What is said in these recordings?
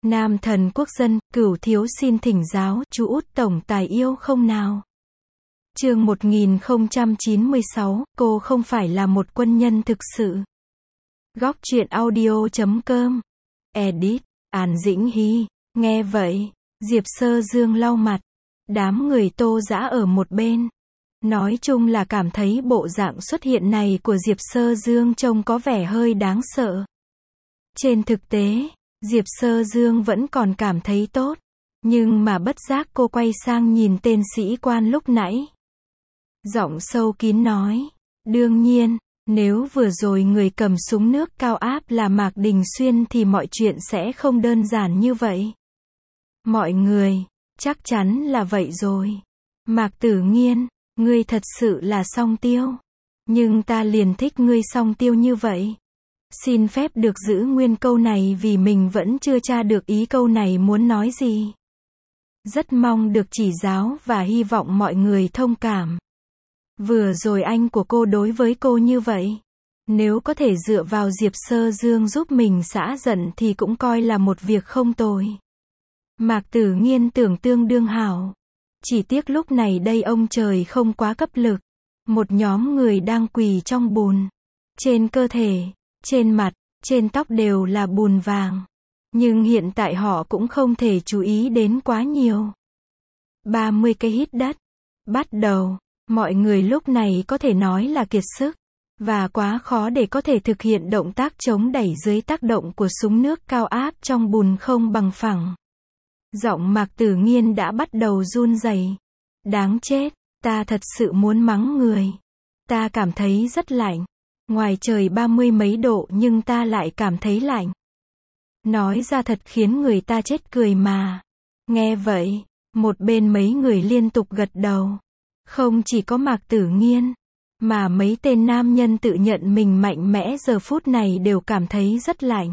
Nam thần quốc dân, Cửu thiếu xin thỉnh giáo, chú út tổng tài yêu không nào? Chương 1096, cô không phải là một quân nhân thực sự. Góc truyện audio.com. Edit, An Dĩnh Hy. Nghe vậy, Diệp Sơ Dương lau mặt. Đám người Tô Dã ở một bên. Nói chung là cảm thấy bộ dạng xuất hiện này của Diệp Sơ Dương trông có vẻ hơi đáng sợ. Trên thực tế, Diệp Sơ Dương vẫn còn cảm thấy tốt. Nhưng mà bất giác cô quay sang nhìn tên sĩ quan lúc nãy. Giọng sâu kín nói. Đương nhiên, nếu vừa rồi người cầm súng nước cao áp là Mạc Đình Xuyên thì mọi chuyện sẽ không đơn giản như vậy. Mọi người, chắc chắn là vậy rồi. Mạc Tử Nghiên, ngươi thật sự là song tiêu. Nhưng ta liền thích ngươi song tiêu như vậy. Xin phép được giữ nguyên câu này vì mình vẫn chưa tra được ý câu này muốn nói gì. Rất mong được chỉ giáo và hy vọng mọi người thông cảm. Vừa rồi anh của cô đối với cô như vậy. Nếu có thể dựa vào Diệp Sơ Dương giúp mình xả giận thì cũng coi là một việc không tồi. Mạc Tử Nghiên tưởng tương đương hảo. Chỉ tiếc lúc này đây ông trời không quá cấp lực. Một nhóm người đang quỳ trong bùn. Trên cơ thể, trên mặt, trên tóc đều là bùn vàng. Nhưng hiện tại họ cũng không thể chú ý đến quá nhiều. 30 cây hít đất. Bắt đầu. Mọi người lúc này có thể nói là kiệt sức. Và quá khó để có thể thực hiện động tác chống đẩy dưới tác động của súng nước cao áp trong bùn không bằng phẳng. Giọng Mạc Tử Nghiên đã bắt đầu run rẩy. Đáng chết, ta thật sự muốn mắng người. Ta cảm thấy rất lạnh. Ngoài trời 30 mấy độ nhưng ta lại cảm thấy lạnh. Nói ra thật khiến người ta chết cười mà. Nghe vậy, một bên mấy người liên tục gật đầu. Không chỉ có Mạc Tử Nghiên, mà mấy tên nam nhân tự nhận mình mạnh mẽ giờ phút này đều cảm thấy rất lạnh.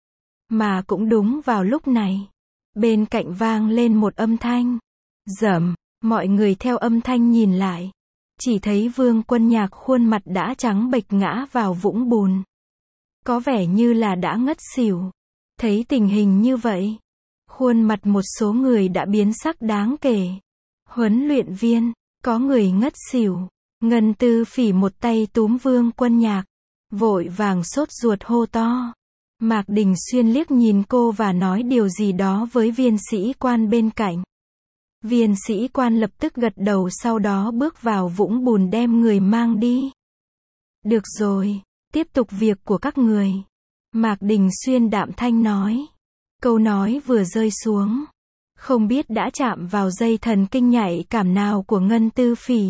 Mà cũng đúng vào lúc này, bên cạnh vang lên một âm thanh. Rầm, mọi người theo âm thanh nhìn lại. Chỉ thấy Vương Quân Nhạc khuôn mặt đã trắng bệch ngã vào vũng bùn. Có vẻ như là đã ngất xỉu. Thấy tình hình như vậy, khuôn mặt một số người đã biến sắc đáng kể. Huấn luyện viên, có người ngất xỉu. Ngân Tư Phỉ một tay túm Vương Quân Nhạc, vội vàng sốt ruột hô to. Mạc Đình Xuyên liếc nhìn cô và nói điều gì đó với viên sĩ quan bên cạnh. Viên sĩ quan lập tức gật đầu sau đó bước vào vũng bùn đem người mang đi. Được rồi, tiếp tục việc của các người. Mạc Đình Xuyên đạm thanh nói. Câu nói vừa rơi xuống. Không biết đã chạm vào dây thần kinh nhạy cảm nào của Ngân Tư Phỉ.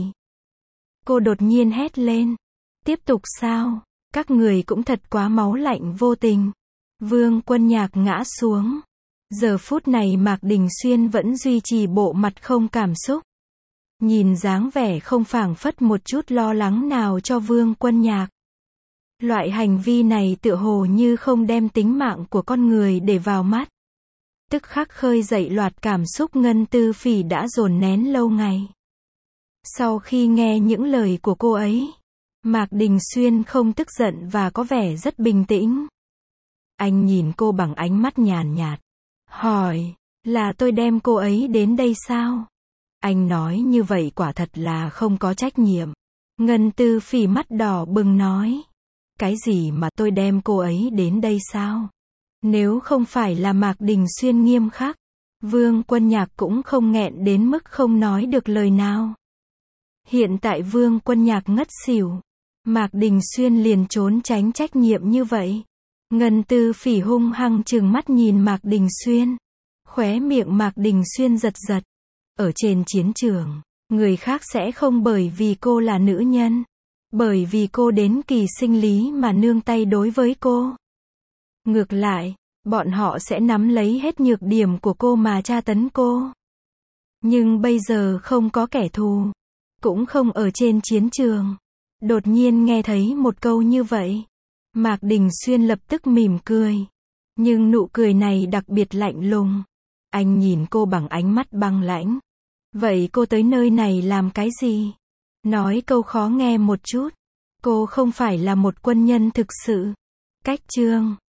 Cô đột nhiên hét lên. Tiếp tục sao? Các người cũng thật quá máu lạnh vô tình. Vương Quân Nhạc ngã xuống. Giờ phút này Mạc Đình Xuyên vẫn duy trì bộ mặt không cảm xúc. Nhìn dáng vẻ không phảng phất một chút lo lắng nào cho Vương Quân Nhạc. Loại hành vi này tựa hồ như không đem tính mạng của con người để vào mắt. Tức khắc khơi dậy loạt cảm xúc Ngân Tư Phỉ đã dồn nén lâu ngày. Sau khi nghe những lời của cô ấy, Mạc Đình Xuyên không tức giận và có vẻ rất bình tĩnh. Anh nhìn cô bằng ánh mắt nhàn nhạt. Hỏi, là tôi đem cô ấy đến đây sao? Anh nói như vậy quả thật là không có trách nhiệm. Ngân Tư Phỉ mắt đỏ bừng nói. Cái gì mà tôi đem cô ấy đến đây sao? Nếu không phải là Mạc Đình Xuyên nghiêm khắc, Vương Quân Nhạc cũng không nghẹn đến mức không nói được lời nào. Hiện tại Vương Quân Nhạc ngất xỉu. Mạc Đình Xuyên liền trốn tránh trách nhiệm như vậy. Ngân Tư Phỉ hung hăng trừng mắt nhìn Mạc Đình Xuyên. Khóe miệng Mạc Đình Xuyên giật giật. Ở trên chiến trường, người khác sẽ không bởi vì cô là nữ nhân. Bởi vì cô đến kỳ sinh lý mà nương tay đối với cô. Ngược lại, bọn họ sẽ nắm lấy hết nhược điểm của cô mà tra tấn cô. Nhưng bây giờ không có kẻ thù. Cũng không ở trên chiến trường. Đột nhiên nghe thấy một câu như vậy. Mạc Đình Xuyên lập tức mỉm cười. Nhưng nụ cười này đặc biệt lạnh lùng. Anh nhìn cô bằng ánh mắt băng lãnh. Vậy cô tới nơi này làm cái gì? Nói câu khó nghe một chút. Cô không phải là một quân nhân thực sự. Cách chương